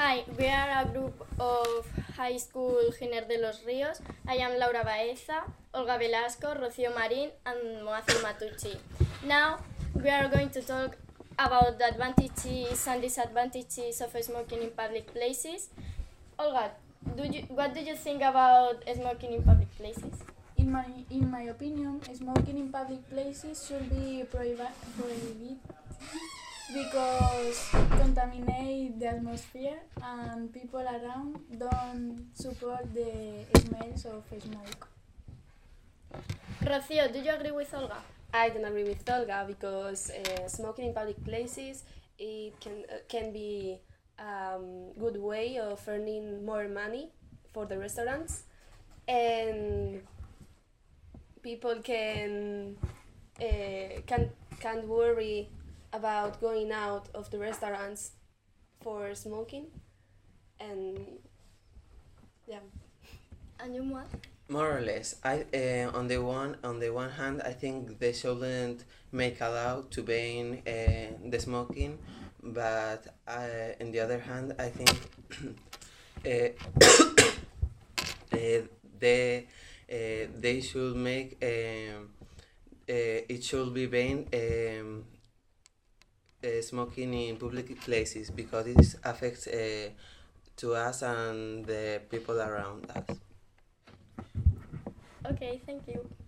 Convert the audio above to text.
Hi, we are a group of high school Giner de los Ríos. I am Laura Baeza, Olga Velasco, Rocío Marín, and Moacir Matucci. Now we are going to talk about the advantages and disadvantages of smoking in public places. Olga, what do you think about smoking in public places? In my opinion, smoking in public places should be prohibited because contaminate the atmosphere and people around don't support the smells of smoke. Rocío, do you agree with Olga? I don't agree with Olga because smoking in public places it can be a good way of earning more money for the restaurants, and people can't worry about going out of the restaurants for smoking, and yeah. And you, Moa? More or less. On the one hand, I think they shouldn't make allowed to ban the smoking, but on the other hand, I think they should make it should be banned smoking in public places because it affects to us and the people around us. Okay, thank you.